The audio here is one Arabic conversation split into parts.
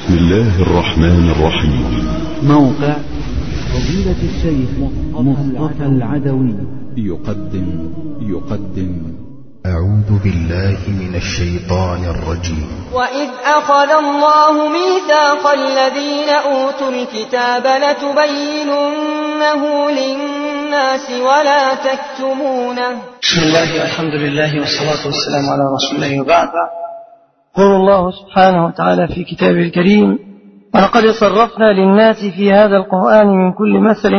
بسم الله الرحمن الرحيم. موقع فضيلة الشيخ مصطفى العدوي يقدم أعوذ بالله من الشيطان الرجيم. وإذ أخذ الله ميثاق الذين أوتوا الكتاب لتبيننه للناس ولا تكتمونه. بسم الله والحمد لله والصلاة والسلام على رسول الله وبعد. يقول الله سبحانه وتعالى في كتابه الكريم: ولقد صرفنا للناس في هذا القرآن من كل مثل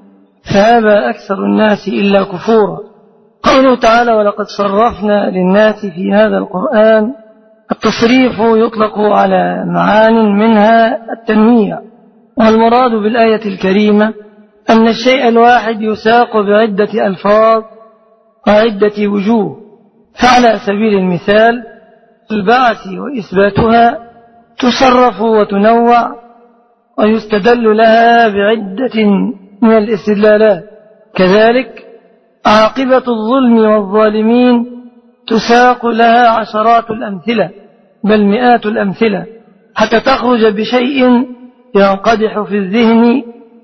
فأبى أكثر الناس إلا كفورا. قوله تعالى: ولقد صرفنا للناس في هذا القرآن، التصريف يطلق على معان منها التنويع، والمراد بالآية الكريمة أن الشيء الواحد يساق بعدة ألفاظ وعدة وجوه. فعلى سبيل المثال البعث وإثباتها تصرف وتنوع ويستدل لها بعدة من الاستدلالات. كذلك عاقبة الظلم والظالمين تساق لها عشرات الأمثلة بل مئات الأمثلة حتى تخرج بشيء ينقدح في الذهن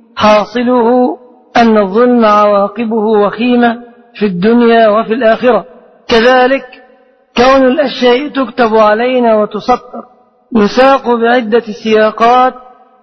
حاصله أن الظلم عواقبه وخيمة في الدنيا وفي الآخرة. كذلك كون الأشياء تكتب علينا وتسطر يساق بعدة سياقات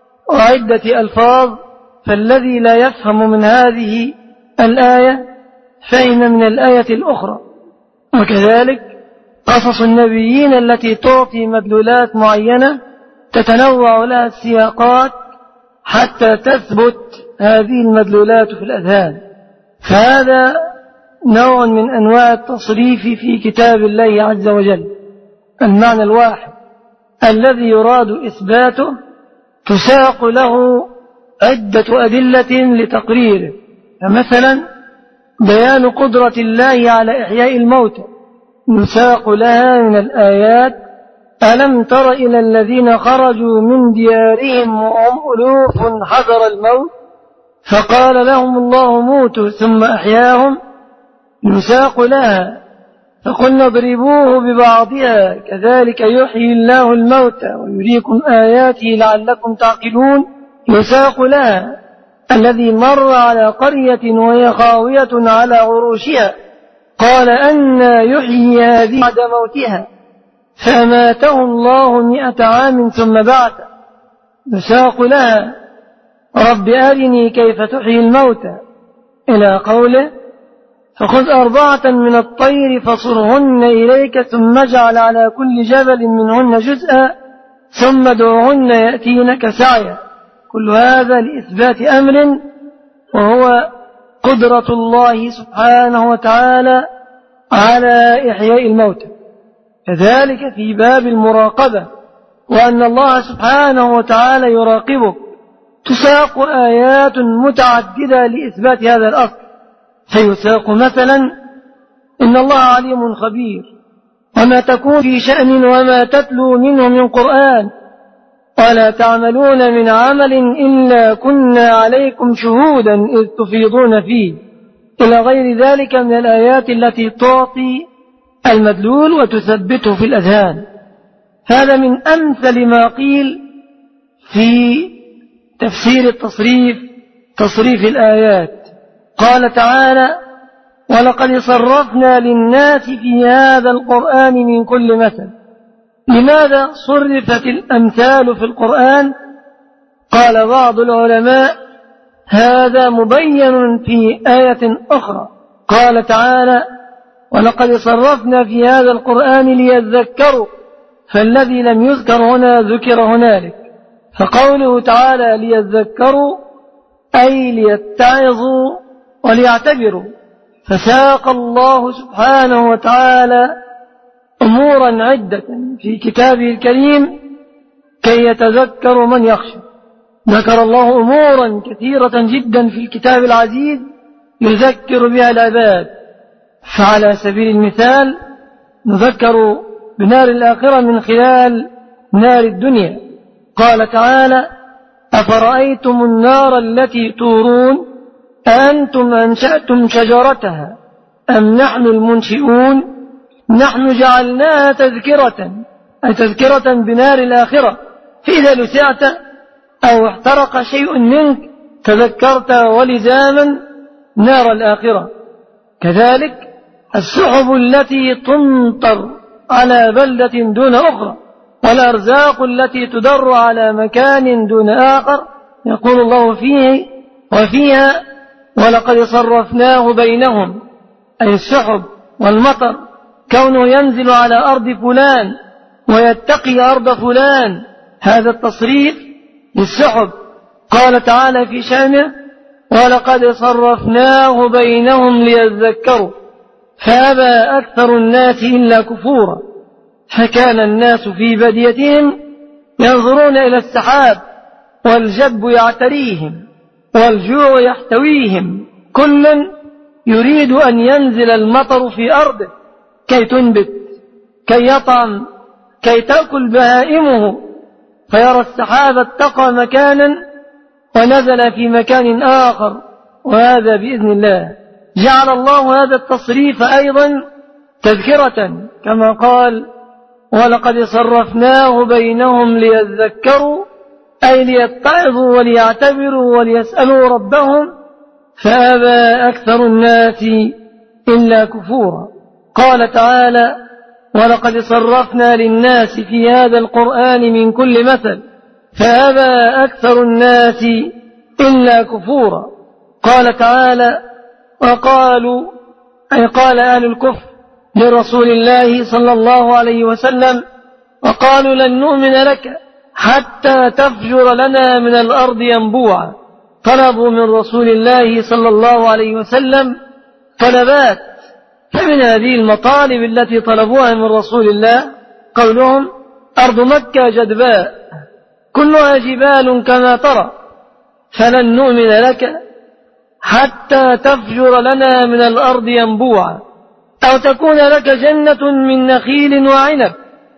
وعدة ألفاظ، فالذي لا يفهم من هذه الآية فهم من الآية الأخرى. وكذلك قصص النبيين التي تعطي مدلولات معينة تتنوع لها السياقات حتى تثبت هذه المدلولات في الأذهان. فهذا نوع من أنواع التصريف في كتاب الله عز وجل. المعنى الواحد الذي يراد إثباته تساق له عدة أدلة لتقريره. فمثلا بيان قدرة الله على إحياء الموتى يساق لها من الآيات: ألم تر إلى الذين خرجوا من ديارهم وهم ألوف حذر الموت فقال لهم الله موتوا ثم أحياهم. يساق لها: فقلنا اضربوه ببعضها كذلك يحيي الله الموتى ويريكم آياته لعلكم تعقلون. يساق لها: الذي مر على قرية وهي خاوية على عروشها قال أنى يحيي هذه بعد موتها فأماته الله 100 عام ثم بعثه. يساق لها: رب أرني كيف تحيي الموتى إلى قوله: فخذ 4 من الطير فصرهن إليك ثم اجعل على كل جبل منهن جزءا ثم ادعهن يأتينك سعيا. كل هذا لإثبات أمر وهو قدرة الله سبحانه وتعالى على إحياء الموتى. كذلك في باب المراقبة وأن الله سبحانه وتعالى يراقبك تساق آيات متعددة لإثبات هذا الأصل. فيساق مثلا: إن الله عليم خبير وما تكون في شأن وما تتلو منه من قرآن ولا تعملون من عمل إلا كنا عليكم شهودا إذ تفيضون فيه، إلى غير ذلك من الآيات التي تعطي المدلول وتثبته في الأذهان. هذا من أمثل ما قيل في تفسير تصريف الآيات. قال تعالى: ولقد صرفنا للناس في هذا القرآن من كل مثل. لماذا صرفت الأمثال في القرآن؟ قال بعض العلماء: هذا مبين في آية أخرى. قال تعالى: ولقد صرفنا في هذا القرآن ليذكروا، فالذي لم يذكر هنا ذكر هنالك. فقوله تعالى ليذكروا أي ليتعظوا وليعتبروا. فساق الله سبحانه وتعالى أمورا عدة في كتابه الكريم كي يتذكر من يخشى. ذكر الله أمورا كثيرة جدا في الكتاب العزيز يذكر بها العباد. فعلى سبيل المثال نذكر بنار الآخرة من خلال نار الدنيا. قال تعالى: أفرأيتم النار التي تورون أأنتم أنشأتم شجرتها أم نحن المنشئون نحن جعلناها تذكرة بنار الآخرة فإذا لسعت أو احترق شيء منك تذكرت ولزاما نار الآخرة. كذلك السحب التي تمطر على بلدة دون أخرى، والأرزاق التي تدر على مكان دون آخر، يقول الله فيه وفيها ولقد صرفناه بينهم، أي السحب والمطر، كونه ينزل على أرض فلان ويتقي أرض فلان، هذا التصريف للسحب. قال تعالى في شأنه ولقد صرفناه بينهم ليذكروا فأبى أكثر الناس إلا كفورا. فكان الناس في بديتهم ينظرون إلى السحاب والجب يعتريهم والجوع يحتويهم، كل يريد أن ينزل المطر في أرضه كي تنبت، كي يطعم، كي تأكل بهائمه، فيرى السحاب اتقى مكانا ونزل في مكان آخر، وهذا بإذن الله. جعل الله هذا التصريف أيضا تذكرة، كما قال ولقد صرفناه بينهم ليذكروا، أي ليتعظوا وليعتبروا وليسألوا ربهم، فأبى أكثر الناس إلا كفورا. قال تعالى ولقد صرفنا للناس في هذا القرآن من كل مثل فأبى أكثر الناس إلا كفورا. قال تعالى وقالوا، أي قال أهل الكفر لرسول الله صلى الله عليه وسلم، وقالوا لن نؤمن لك حتى تفجر لنا من الأرض ينبوعا. طلبوا من رسول الله صلى الله عليه وسلم طلبات، فمن هذه المطالب التي طلبوها من رسول الله قولهم أرض مكة جدباء كلها جبال كما ترى، فلن نؤمن لك حتى تفجر لنا من الأرض ينبوعا، أو تكون لك جنة من نخيل وعنب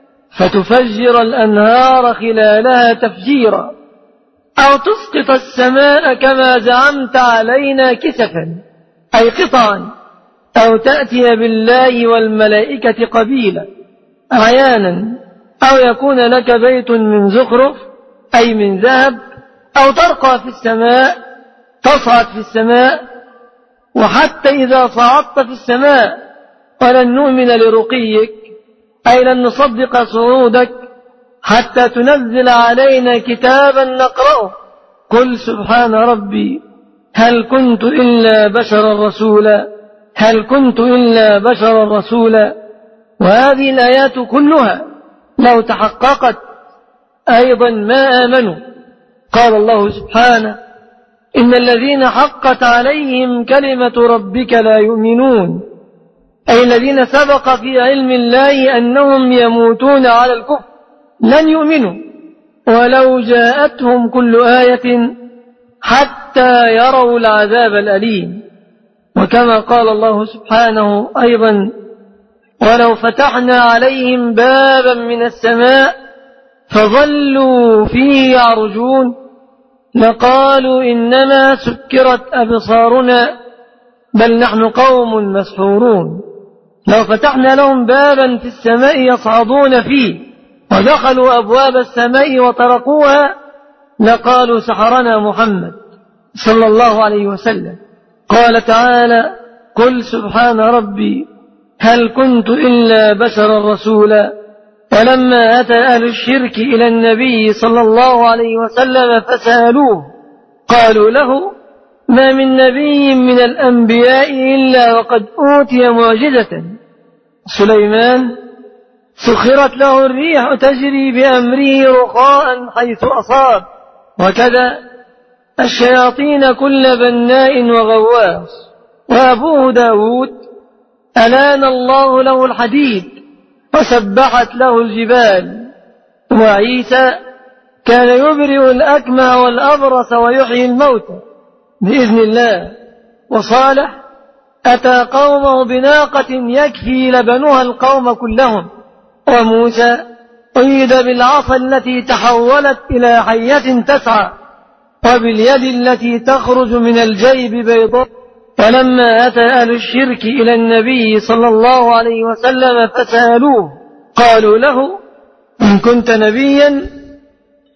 فتفجر الأنهار خلالها تفجيرا، أو تسقط السماء كما زعمت علينا كسفا، أي قطعا، أو تأتي بالله والملائكة قبيلا أعيانا، أو يكون لك بيت من زخرف أي من ذهب، أو ترقى في السماء، تصعد في السماء. وحتى إذا صعدت في السماء ولن نؤمن لرقيك، أي لن نصدق صعودك حتى تنزل علينا كتابا نقرأه، قل سبحان ربي هل كنت إلا بشرا رسولا، هل كنت إلا بشرا رسولا. وهذه الآيات كلها لو تحققت أيضا ما آمنوا. قال الله سبحانه إن الذين حقت عليهم كلمة ربك لا يؤمنون، أي الذين سبق في علم الله أنهم يموتون على الكفر لن يؤمنوا ولو جاءتهم كل آية حتى يروا العذاب الأليم. وكما قال الله سبحانه أيضا ولو فتحنا عليهم بابا من السماء فظلوا فيه يعرجون لقالوا إنما سكرت أبصارنا بل نحن قوم مسحورون. لو فتحنا لهم بابا في السماء يصعدون فيه ودخلوا أبواب السماء وطرقوها لقالوا سحرنا محمد صلى الله عليه وسلم. قال تعالى قل سبحان ربي هل كنت إلا بشرا رسولا. ولما أتى أهل الشرك إلى النبي صلى الله عليه وسلم فسألوه قالوا له ما من نبي من الأنبياء إلا وقد أوتي معجزة. سليمان سخرت له الريح تجري بأمره رخاء حيث أصاب، وكذا الشياطين كل بناء وغواص. وأبوه داود ألان الله له الحديد وسبحت له الجبال. وعيسى كان يبرئ الأكمى والأبرص ويحيي الموتى بإذن الله. وصالح أتى قومه بناقة يكفي لبنها القوم كلهم. وموسى أيد بالعصا التي تحولت إلى حية تسعى وباليد التي تخرج من الجيب بيضاء. ولما أتى أهل الشرك إلى النبي صلى الله عليه وسلم فسألوه قالوا له إن كنت نبيا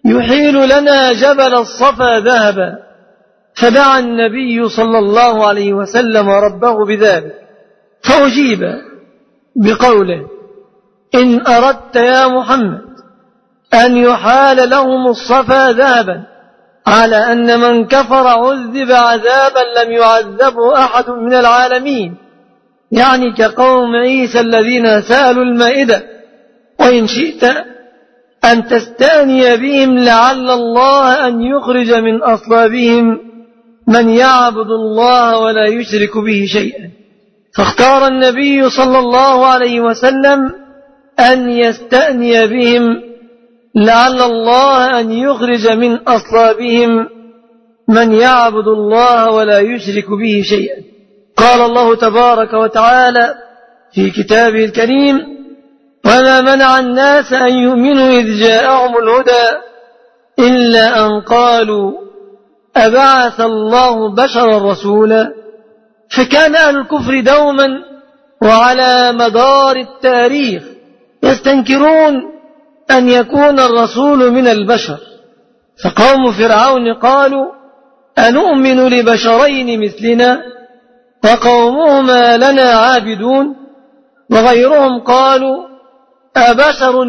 يحيل لنا جبل الصفا ذهبا. فدعا النبي صلى الله عليه وسلم ربه بذلك، فأجيب بقوله: إن أردت يا محمد أن يحال لهم الصفا ذهبا، على أن من كفر عذب عذابا لم يعذبه أحد من العالمين، يعني كقوم عيسى الذين سألوا المائدة، وإن شئت أن تستأني بهم لعل الله أن يخرج من أصلابهم من يعبد الله ولا يشرك به شيئا. فاختار النبي صلى الله عليه وسلم أن يستأني بهم لعل الله أن يخرج من أصلابهم من يعبد الله ولا يشرك به شيئا. قال الله تبارك وتعالى في كتابه الكريم: وما منع الناس أن يؤمنوا إذ جاءهم الهدى إلا أن قالوا أبعث الله بشرا رسولا. فكان أهل الكفر دوما وعلى مدار التاريخ يستنكرون أن يكون الرسول من البشر. فقوم فرعون قالوا أنؤمن لبشرين مثلنا وقومهما لنا عابدون، وغيرهم قالوا أبشر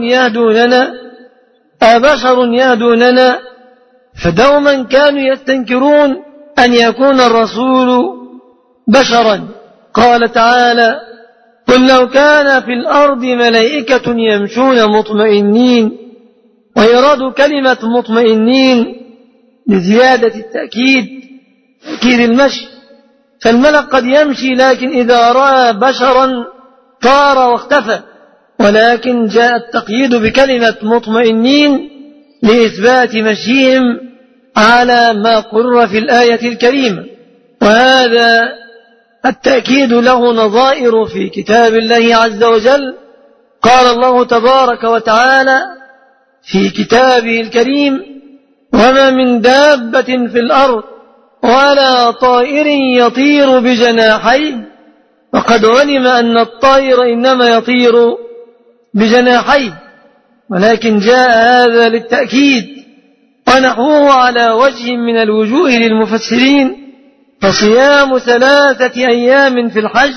يهدوننا. فدوما كانوا يستنكرون أن يكون الرسول بشرا. قال تعالى: قل لو كان في الأرض ملائكة يمشون مطمئنين، ويراد كلمة مطمئنين لزيادة التأكيد المشي، فالملك قد يمشي لكن إذا رأى بشرا طار واختفى، ولكن جاء التقييد بكلمة مطمئنين لإثبات مشيهم على ما قرر في الآية الكريمة. وهذا التأكيد له نظائر في كتاب الله عز وجل. قال الله تبارك وتعالى في كتابه الكريم: وما من دابة في الأرض ولا طائر يطير بجناحين. وقد علم أن الطائر إنما يطير بجناحين، ولكن جاء هذا للتأكيد، ونحوه على وجه من الوجوه للمفسرين: فصيام 3 أيام في الحج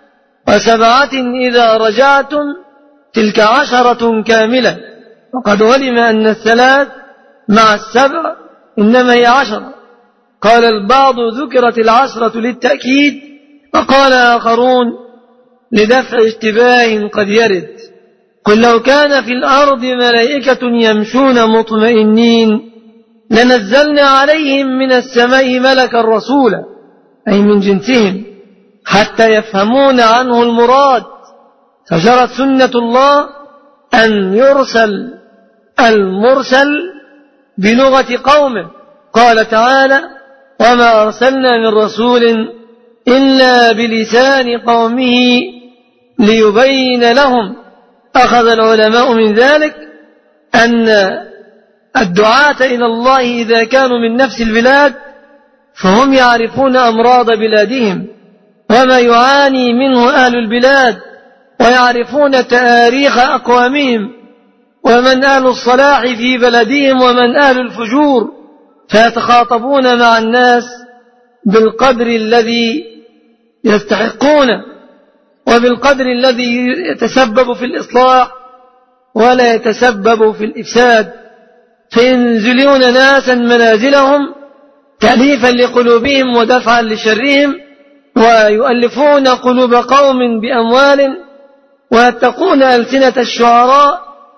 و7 إذا رجعتم تلك 10 كاملة. وقد علم أن 3 مع 7 إنما هي 10. قال البعض ذكرت 10 للتأكيد، وقال آخرون لدفع اشتباه قد يرد. قل لو كان في الأرض ملائكة يمشون مطمئنين لنزلنا عليهم من السماء ملكا رسولا، أي من جنسهم، حتى يفهمون عنه المراد. فجرت سنة الله أن يرسل المرسل بلغة قومه. قال تعالى: وما أرسلنا من رسول إلا بلسان قومه ليبين لهم. أخذ العلماء من ذلك أن الدعاة إلى الله إذا كانوا من نفس البلاد فهم يعرفون أمراض بلادهم وما يعاني منه أهل البلاد، ويعرفون تاريخ أقوامهم، ومن أهل الصلاح في بلدهم ومن أهل الفجور، فيتخاطبون مع الناس بالقدر الذي يستحقونه وبالقدر الذي يتسبب في الإصلاح ولا يتسبب في الإفساد. فينزلون ناسا منازلهم تأليفا لقلوبهم ودفعا لشرهم، ويؤلفون قلوب قوم بأموال، ويتقون ألسنة الشعراء.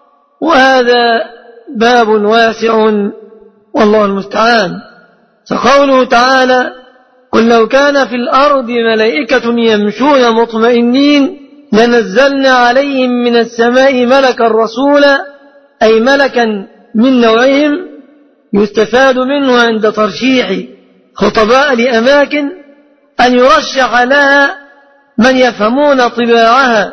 وهذا باب واسع والله المستعان. فقوله تعالى: قل لو كان في الأرض ملائكة يمشون مطمئنين لنزلنا عليهم من السماء ملكا رسولا، أي ملكا من نوعهم، يستفاد منه عند ترشيح خطباء لأماكن أن يرشح لها من يفهمون طباعها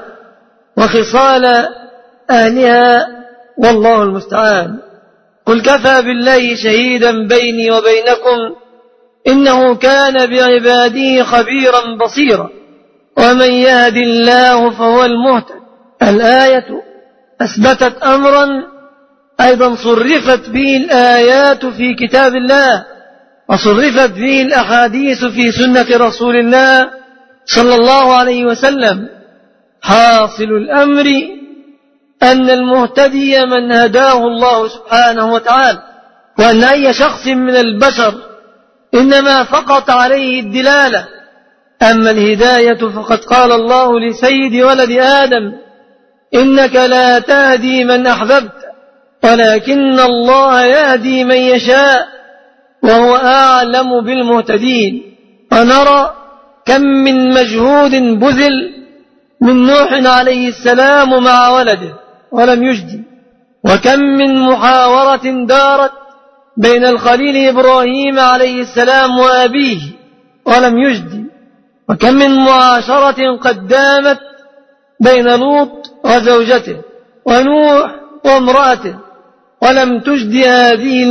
وخصال أهلها، والله المستعان. قل كفى بالله شهيدا بيني وبينكم إنه كان بعباده خبيرا بصيرا ومن يهد الله فهو المهتد. الآية أثبتت أمرا أيضا صرفت به الآيات في كتاب الله، وصرفت به الأحاديث في سنة رسول الله صلى الله عليه وسلم. حاصل الأمر أن المهتدي من هداه الله سبحانه وتعالى، وأن أي شخص من البشر إنما فقط عليه الدلالة. أما الهداية فقد قال الله لسيد ولد آدم: إنك لا تهدي من أحببت ولكن الله يهدي من يشاء وهو أعلم بالمهتدين. ونرى كم من مجهود بذل من نوح عليه السلام مع ولده ولم يجدي، وكم من محاورة دارت بين الخليل إبراهيم عليه السلام وأبيه ولم يجدي، وكم من معاشرة قد دامت بين لوط وزوجته ونوح وامرأته ولم تجدي هذه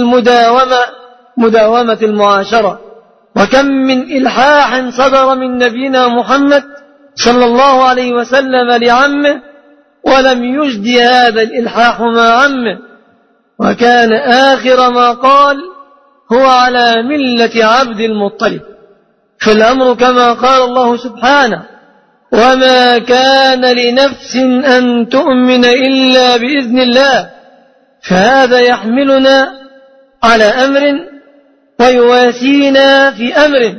مداومة المعاشرة. وكم من إلحاح صدر من نبينا محمد صلى الله عليه وسلم لعمه ولم يجدي هذا الإلحاح مع عمه، وكان آخر ما قال: هو على ملة عبد المطلب. فالأمر كما قال الله سبحانه: وما كان لنفس أن تؤمن إلا بإذن الله. فهذا يحملنا على أمر ويواسينا في أمر،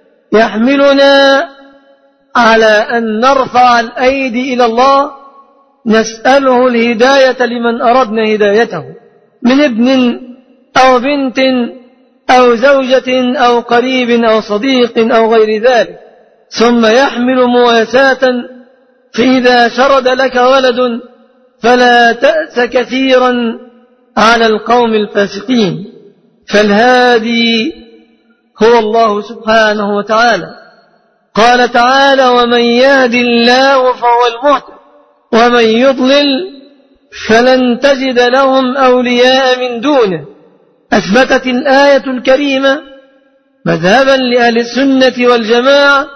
يحملنا على أن نرفع الأيدي إلى الله نسأله الهداية لمن أردنا هدايته من ابن أو بنت أو زوجة أو قريب أو صديق أو غير ذلك. ثم يحمل مواساة، فإذا شرد لك ولد فلا تأس كثيرا على القوم الفاسقين. فالهادي هو الله سبحانه وتعالى. قال تعالى: ومن يهد الله فهو المهتد ومن يضلل فلن تجد لهم أولياء من دونه. أثبتت الآية الكريمة مذهبا لأهل السنة والجماعة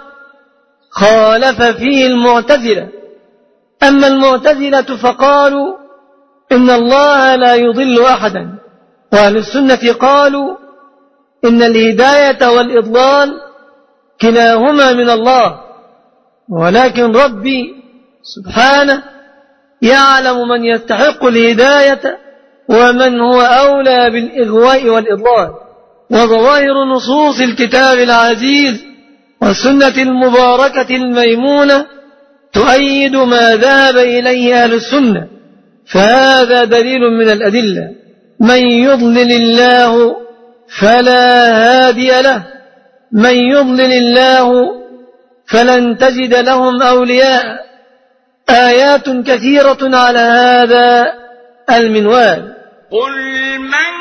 خالف فيه المعتزلة. أما المعتزلة فقالوا إن الله لا يضل أحدا، وأهل السنة قالوا إن الهداية والإضلال كلاهما من الله، ولكن ربي سبحانه يعلم من يستحق الهداية ومن هو أولى بالإغواء والإضلال. وظواهر نصوص الكتاب العزيز والسنة المباركة الميمونة تؤيد ما ذهب إليه أهل السنة، فهذا دليل من الأدلة. من يضلل الله فلا هادي له، من يضلل الله فلن تجد لهم أولياء. آيات كثيرة على هذا المنوال. قل من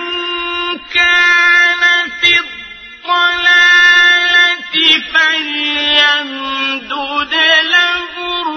كان في الضلالة فليمدد له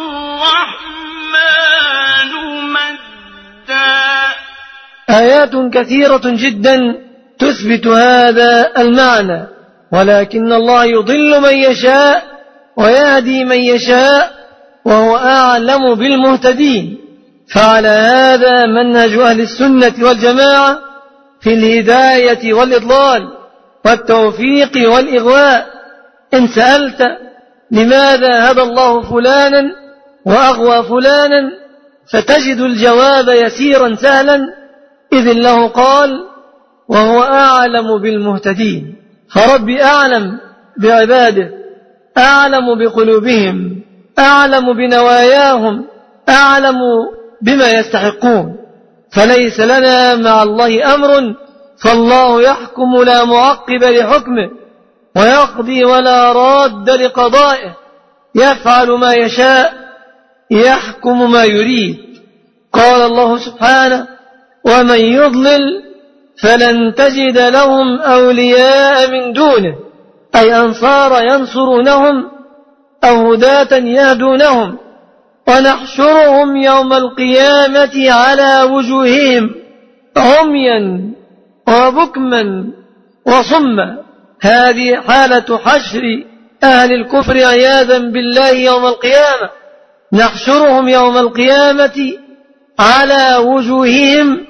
الرحمن مدا. آيات كثيرة جدا تثبت هذا المعنى، ولكن الله يضل من يشاء ويهدي من يشاء وهو أعلم بالمهتدين. فعلى هذا منهج أهل السنة والجماعة في الهداية والإضلال والتوفيق والإغواء. إن سألت لماذا هدى الله فلانا وأغوى فلانا فتجد الجواب يسيرا سهلا، إذ الله قال: وهو أعلم بالمهتدين. فربي أعلم بعباده، أعلم بقلوبهم، أعلم بنواياهم، أعلم بما يستحقون. فليس لنا مع الله أمر، فالله يحكم لا معقب لحكمه، ويقضي ولا راد لقضائه، يفعل ما يشاء، يحكم ما يريد. قال الله سبحانه: ومن يضلل فلن تجد لهم أولياء من دونه، أي أنصار ينصرونهم أو هداة يهدونهم. ونحشرهم يوم القيامة على وجوههم عميا وبكما وصما. هذه حالة حشر أهل الكفر عياذا بالله يوم القيامة. نحشرهم يوم القيامة على وجوههم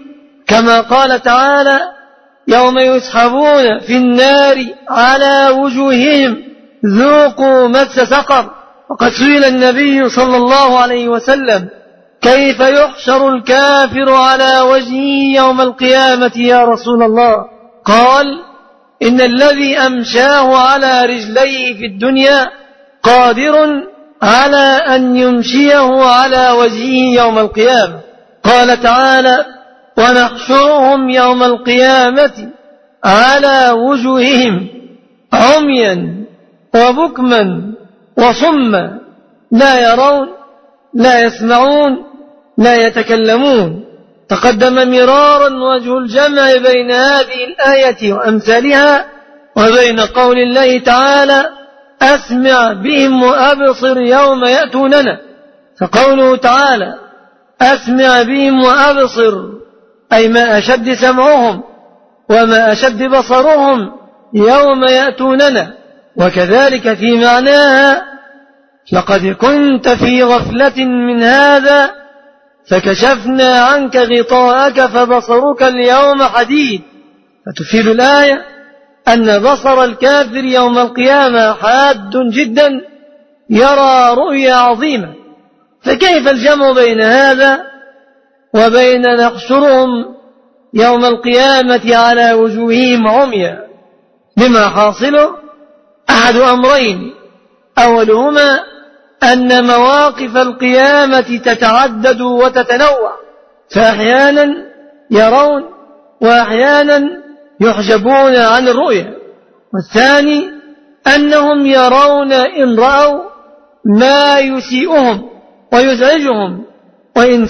كما قال تعالى يوم يسحبون في النار على وجوههم ذوقوا مس سقر. وقد سئل النبي صلى الله عليه وسلم كيف يحشر الكافر على وجهه يوم القيامة يا رسول الله؟ قال إن الذي أمشاه على رجليه في الدنيا قادر على أن يمشيه على وجهه يوم القيامة. قال تعالى ونحشرهم يوم القيامة على وجوههم عميا وبكما وصما لا يرون لا يسمعون لا يتكلمون. تقدم مرارا وجه الجمع بين هذه الآية وأمثالها وبين قول الله تعالى أسمع بهم وأبصر يوم يأتوننا. فقوله تعالى أسمع بهم وأبصر أي ما أشد سمعهم وما أشد بصرهم يوم يأتوننا. وكذلك في معناها لقد كنت في غفلة من هذا فكشفنا عنك غطاءك فبصرك اليوم حديد. فتفيد الآية أن بصر الكافر يوم القيامة حاد جدا يرى رؤيا عظيمة. فكيف الجمع بين هذا وبين نحشرهم يوم القيامة على وجوههم عميا؟ بما حاصله أحد أمرين، أولهما أن مواقف القيامة تتعدد وتتنوع، فأحيانا يرون وأحيانا يحجبون عن الرؤية. والثاني أنهم يرون إن رأوا ما يسيئهم ويزعجهم، وإن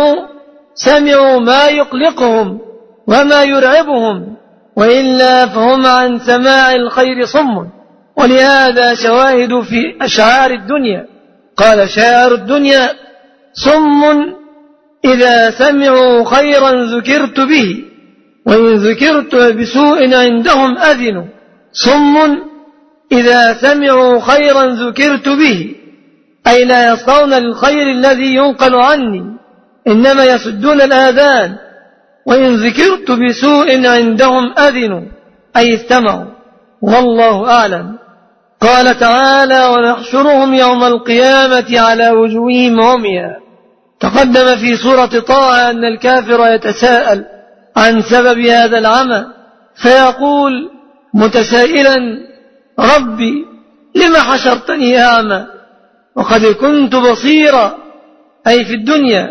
سمعوا ما يقلقهم وما يرعبهم، وإلا فهم عن سماع الخير صم. ولهذا شواهد في أشعار الدنيا. قال شاعر الدنيا صم إذا سمعوا خيرا ذكرت به وإن ذكرت بسوء عندهم أذنوا. صم إذا سمعوا خيرا ذكرت به أي لا يصغون للخير الذي ينقل عني، إنما يسدون الآذان. وإن ذكرت بسوء عندهم أذنوا أي استمعوا. والله أعلم. قال تعالى ونحشرهم يوم القيامة على وجوههم عميا. تقدم في سورة طه أن الكافر يتساءل عن سبب هذا العمى فيقول متسائلا ربي لم حشرتني أعمى وقد كنت بصيرا أي في الدنيا.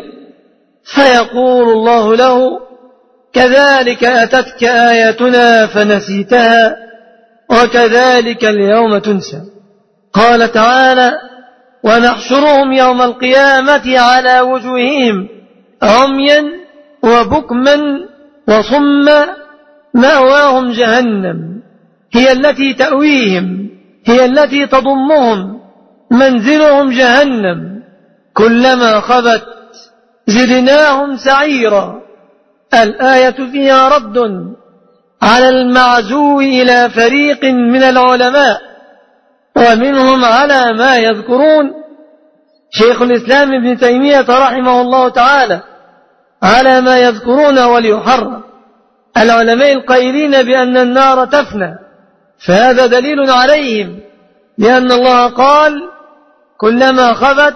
فيقول الله له كذلك أتتك آياتنا فنسيتها وكذلك اليوم تنسى. قال تعالى ونحشرهم يوم القيامة على وجوههم عميا وبكما وصما مأواهم جهنم هي التي تأويهم هي التي تضمهم منزلهم جهنم كلما خبت زدناهم سعيرا. الآية فيها رد على المعزو إلى فريق من العلماء ومنهم على ما يذكرون شيخ الإسلام ابن تيمية رحمه الله تعالى على ما يذكرون وليحرم العلماء القائلين بأن النار تفنى، فهذا دليل عليهم لأن الله قال كلما خبت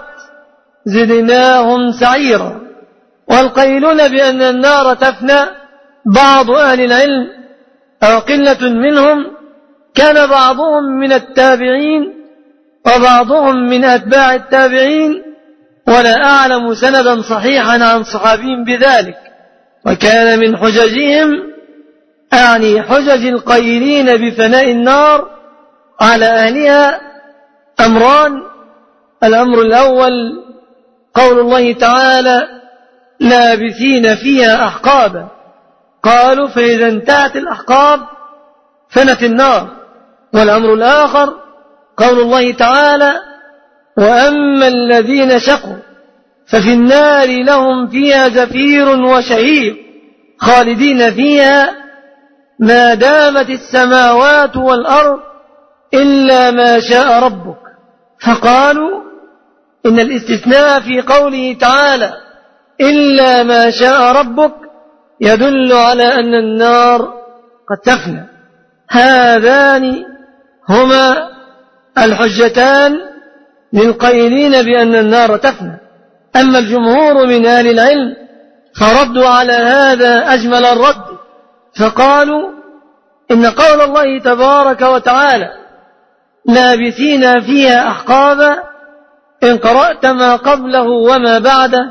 زدناهم سعيرا. والقائلون بأن النار تفنى بعض أهل العلم أو قلة منهم كان بعضهم من التابعين وبعضهم من أتباع التابعين ولا أعلم سندا صحيحا عن صحابي بذلك. وكان من حججهم أعني حجج القائلين بفناء النار على أهلها أمران. الأمر الأول قول الله تعالى لابثين فيها أحقابا، قالوا فإذا انتهت الأحقاب فنت النار. والأمر الآخر قول الله تعالى وأما الذين شقوا ففي النار لهم فيها زفير وشهيق خالدين فيها ما دامت السماوات والأرض إلا ما شاء ربك. فقالوا إن الاستثناء في قوله تعالى إلا ما شاء ربك يدل على أن النار قد تفنى. هذان هما الحجتان للقائلين بأن النار تفنى. أما الجمهور من أهل العلم فردوا على هذا أجمل الرد، فقالوا إن قول الله تبارك وتعالى لابثين فيها أحقابا إن قرأت ما قبله وما بعده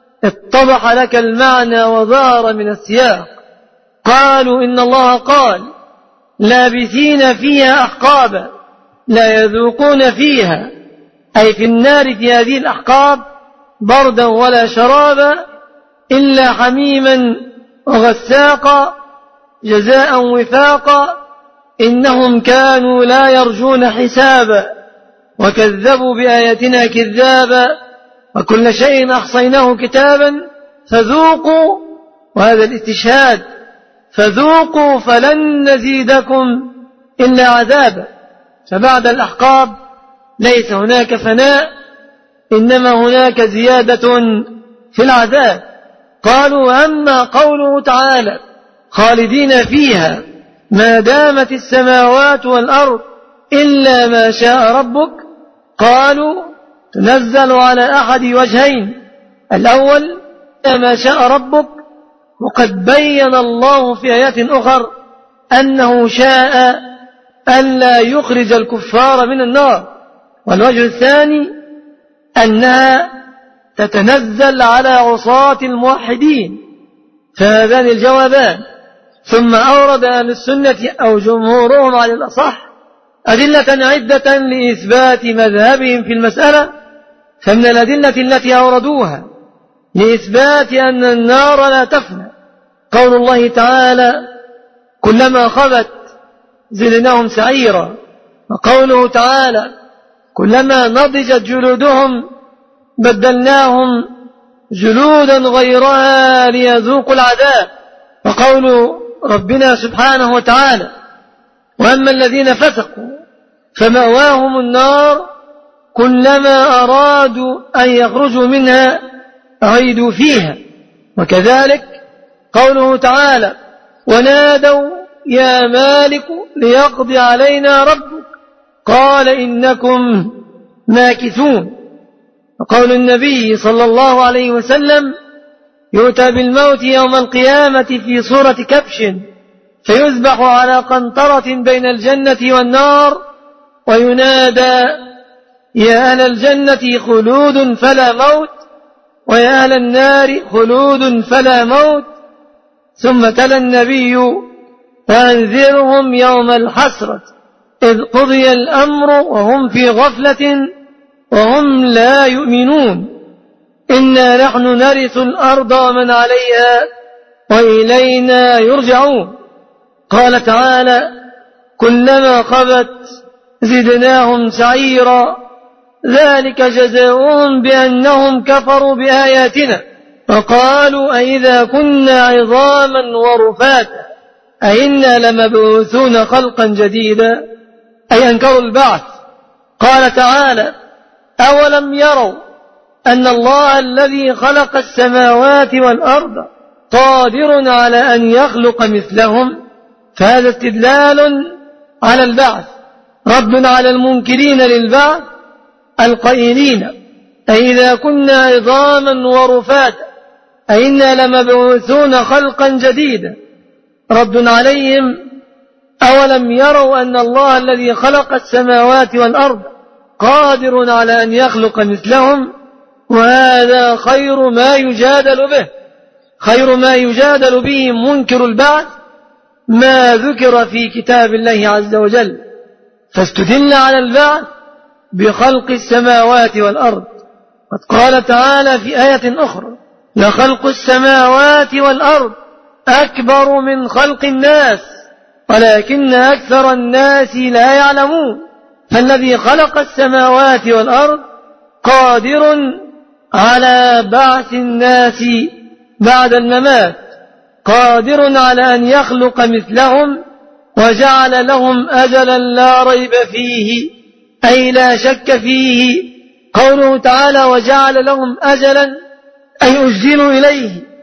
اتضح لك المعنى وظهر من السياق. قالوا إن الله قال لابثين فيها أحقابا لا يذوقون فيها، أي في النار في هذه الأحقاب بردا ولا شرابا إلا حميما وغساقا جزاء وفاقا إنهم كانوا لا يرجون حسابا وكذبوا بآياتنا كذابا وكل شيء أحصيناه كتابا فذوقوا، وهذا الاستشهاد، فذوقوا فلن نزيدكم إلا عذابا. فبعد الأحقاب ليس هناك فناء، إنما هناك زيادة في العذاب. قالوا أما قوله تعالى خالدين فيها ما دامت السماوات والأرض إلا ما شاء ربك، قالوا تنزل على أحد وجهين: الأول ما شاء ربك، وقد بين الله في آيات أخر أنه شاء ألا يخرج الكفار من النار. والوجه الثاني أنها تتنزل على عصاة الموحدين. فهذان الجوابان. ثم أورد أهل السنة أو جمهورهم على الأصح أدلة عدة لإثبات مذهبهم في المسألة. فمن الأدلة التي أوردوها لإثبات أن النار لا تفنى قول الله تعالى كلما خبت زدناهم سعيرا، وقوله تعالى كلما نضجت جلودهم بدلناهم جلودا غيرها ليذوقوا العذاب، وقول ربنا سبحانه وتعالى وأما الذين فسقوا فمأواهم النار كلما أرادوا أن يخرجوا منها أعيدوا فيها. وكذلك قوله تعالى ونادوا يا مالك ليقضي علينا ربك قال إنكم ماكثون. وقول النبي صلى الله عليه وسلم يؤتى بالموت يوم القيامة في صورة كبش فيذبح على قنطرة بين الجنة والنار وينادى يا أهل الجنة خلود فلا موت ويا أهل النار خلود فلا موت. ثم تلا النبي وأنذرهم يوم الحسرة إذ قضي الأمر وهم في غفلة وهم لا يؤمنون إنا نحن نرث الأرض ومن عليها وإلينا يرجعون. قال تعالى كلما خبت زدناهم سعيرا ذلك جزاؤهم بأنهم كفروا بآياتنا وقالوا أئذا كنا عظاما ورفاتا أئنا لمبعوثون خلقا جديدا، أي أنكروا البعث. قال تعالى أولم يروا أن الله الذي خلق السماوات والأرض قادر على أن يخلق مثلهم، فهذا استدلال على البعث رد على المنكرين للبعث القائلين أئذا كنا عظاما ورفاتا أئنا لمبعوثون خلقا جديدا، رد عليهم أولم يروا أن الله الذي خلق السماوات والأرض قادر على أن يخلق مثلهم، وهذا خير ما يجادل به. خير ما يجادل به منكر البعث ما ذكر في كتاب الله عز وجل، فاستدل على البعث بخلق السماوات والأرض. قد قال تعالى في آية أخرى لخلق السماوات والأرض أكبر من خلق الناس ولكن أكثر الناس لا يعلمون. فالذي خلق السماوات والأرض قادر على بعث الناس بعد الممات، قادر على أن يخلق مثلهم وجعل لهم أجلا لا ريب فيه أي لا شك فيه. قوله تعالى وجعل لهم أجلا أي أجلوا إليه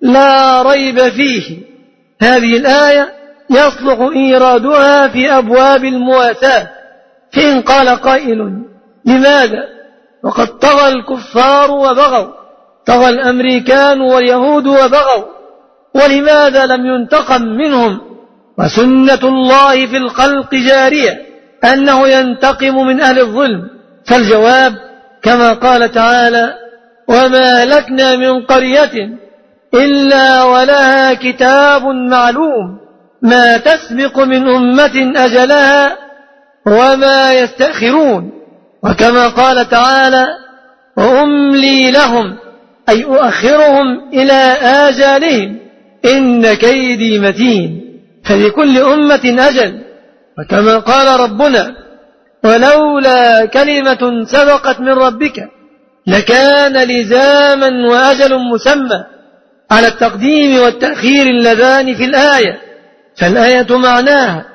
لا ريب فيه. هذه الآية يصلح إيرادها في أبواب المواساة، فإن قال قائل لماذا وقد طغى الكفار وبغوا، طغى الأمريكان واليهود وبغوا، ولماذا لم ينتقم منهم؟ وسنة الله في الخلق جارية أنه ينتقم من أهل الظلم. فالجواب كما قال تعالى: وما لكنا من قرية إلا ولها كتاب معلوم ما تسبق من أمة أجلها وما يستأخرون. وكما قال تعالى: وأملي لهم، أي أؤخرهم إلى آجالهم إن كيدي متين. فلكل أمة أجل. وكما قال ربنا: ولولا كلمة سبقت من ربك لكان لزاما وأجل مسمى، على التقديم والتأخير اللذان في الآية. فالآية معناها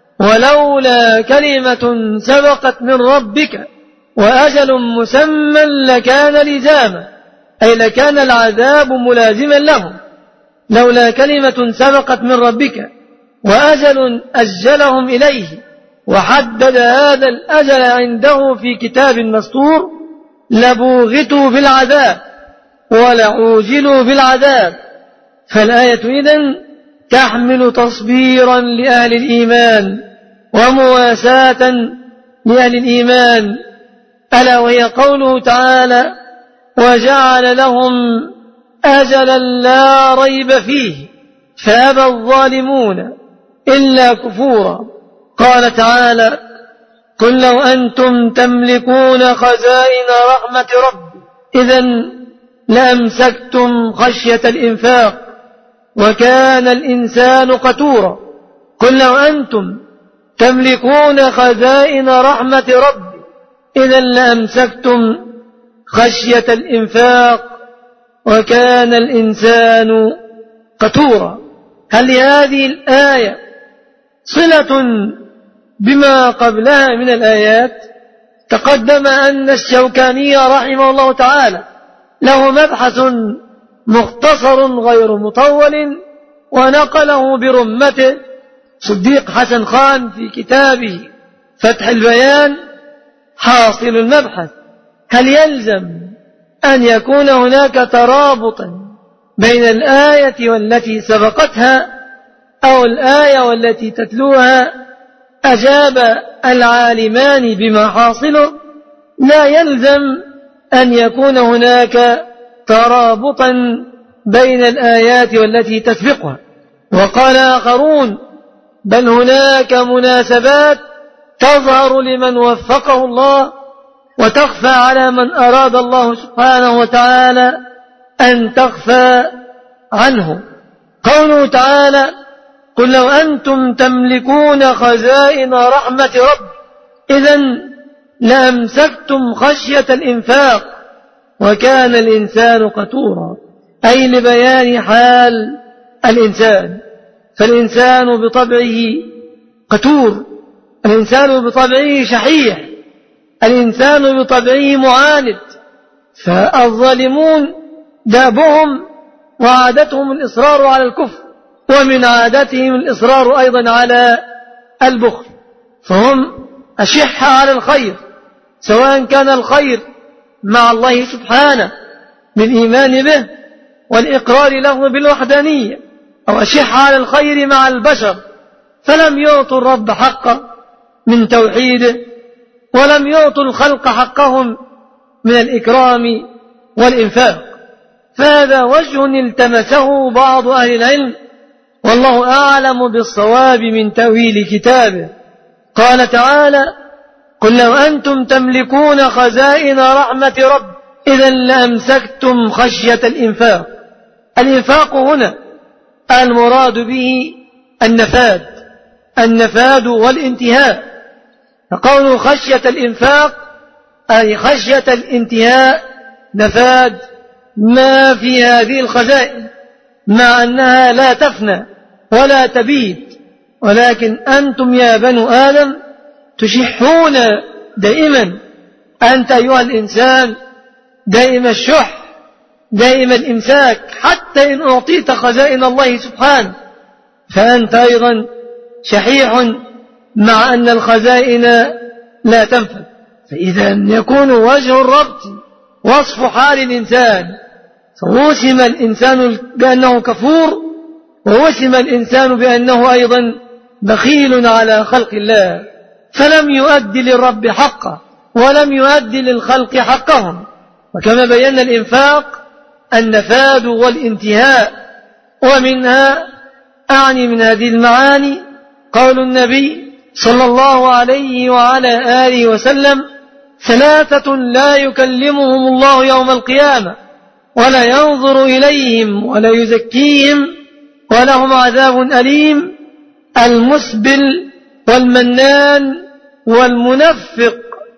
ولولا كلمة سبقت من ربك وأجل مسمى لكان لزاما، أي لكان العذاب ملازما لهم. لولا كلمة سبقت من ربك وأجل أجلهم إليه وحدد هذا الأجل عنده في كتاب مسطور لبوغتوا بالعذاب ولعوجلوا بالعذاب. فالآية إذن تحمل تصبيرا لأهل الإيمان ومواساة لأهل الإيمان، ألا وهي قوله تعالى: وجعل لهم أجلا لا ريب فيه فأبى الظالمون إلا كفورا. قال تعالى: قل لو أنتم تملكون خزائن رحمة ربي إذن لأمسكتم خشية الإنفاق وكان الإنسان قتورا. قل لو أنتم تملكون خزائن رحمة ربي إذن لأمسكتم خشية الإنفاق وكان الإنسان قتورا. هل لهذه الآية صلة بما قبلها من الآيات؟ تقدم أن الشوكاني رحمه الله تعالى له مبحث مختصر غير مطول ونقله برمته صديق حسن خان في كتابه فتح البيان. حاصل المبحث: هل يلزم أن يكون هناك ترابطا بين الآية والتي سبقتها أو الآية والتي تتلوها؟ أجاب العالمان بما حاصله: لا يلزم أن يكون هناك ترابطا بين الآيات والتي تسبقها. وقال آخرون: بل هناك مناسبات تظهر لمن وفقه الله وتخفى على من أراد الله سبحانه وتعالى أن تخفى عنه. قوله تعالى: قل لو أنتم تملكون خزائن رحمة رب إذن لأمسكتم خشية الإنفاق وكان الإنسان قتورا، أي لبيان حال الإنسان. فالإنسان بطبعه قتور، الإنسان بطبعه شحيح، الإنسان بطبعه معاند. فالظالمون دابهم وعادتهم الإصرار على الكفر، ومن عادتهم الإصرار أيضا على البخل، فهم أشح على الخير، سواء كان الخير مع الله سبحانه بالإيمان به والإقرار له بالوحدانية، أو أشح على الخير مع البشر فلم يعطوا الرب حقه من توحيده ولم يعطوا الخلق حقهم من الإكرام والإنفاق. فهذا وجه التمسه بعض أهل العلم، والله أعلم بالصواب من تأويل كتابه. قال تعالى: قل لو أنتم تملكون خزائن رحمة رب إذن لأمسكتم خشية الإنفاق. الإنفاق هنا المراد به النفاد والانتهاء. فقوله خشية الإنفاق أي خشية الانتهاء، نفاد ما في هذه الخزائن، مع أنها لا تفنى ولا تبيد، ولكن أنتم يا بنو آدم تشحون دائما. أنت أيها الإنسان دائم الشح، دائما إمساك حتى إن أعطيت خزائن الله سبحانه فأنت أيضا شحيح مع أن الخزائن لا تنفذ. فإذا يكون وجه الربط وصف حال الإنسان، فوسم الإنسان بأنه كفور، ووسم الإنسان بأنه أيضا بخيل على خلق الله، فلم يؤدي للرب حقه ولم يؤدي للخلق حقهم. وكما بينا الإنفاق النفاذ والانتهاء، ومنها أعني من هذه المعاني قول النبي صلى الله عليه وعلى آله وسلم: ثلاثة لا يكلمهم الله يوم القيامة ولا ينظر إليهم ولا يزكيهم ولهم عذاب أليم: المسبل والمنان والمنفق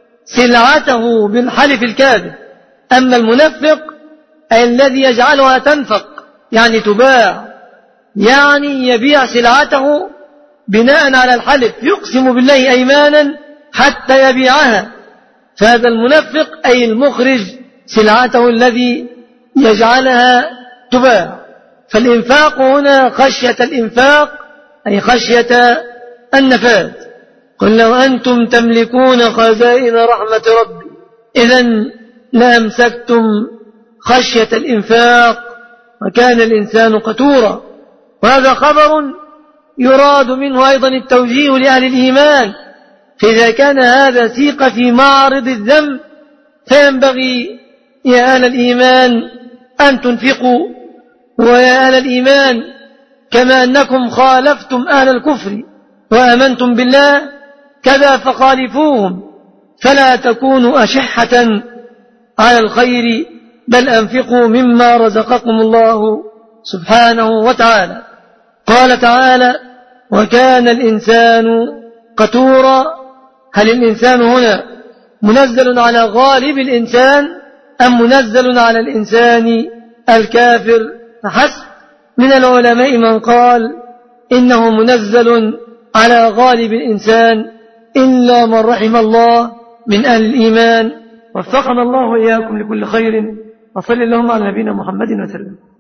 سلعته بالحلف الكاذب. أما المنفق أي الذي يجعلها تنفق، يعني تباع، يعني يبيع سلعته بناء على الحلف، يقسم بالله أيمانا حتى يبيعها، فهذا المنفق أي المخرج سلعته الذي يجعلها تباع. فالإنفاق هنا خشية الإنفاق أي خشية النفاذ. قل لو أنتم تملكون خزائن رحمة ربي إذن لأمسكتم خشية الإنفاق وكان الإنسان قتورا. وهذا خبر يراد منه أيضا التوجيه لأهل الإيمان، فإذا كان هذا سيق في معرض الذنب فينبغي يا أهل الإيمان أن تنفقوا، ويا أهل الإيمان كما أنكم خالفتم أهل الكفر وآمنتم بالله كذا فخالفوهم، فلا تكونوا أشحة على الخير بل أنفقوا مما رزقكم الله سبحانه وتعالى. قال تعالى: وكان الإنسان قتورا. هل الإنسان هنا منزل على غالب الإنسان أم منزل على الإنسان الكافر فحسب؟ من العلماء من قال إنه منزل على غالب الإنسان إلا من رحم الله من أهل الإيمان. وفقنا الله وإياكم لكل خير، وصل اللهم على نبينا محمد وسلم.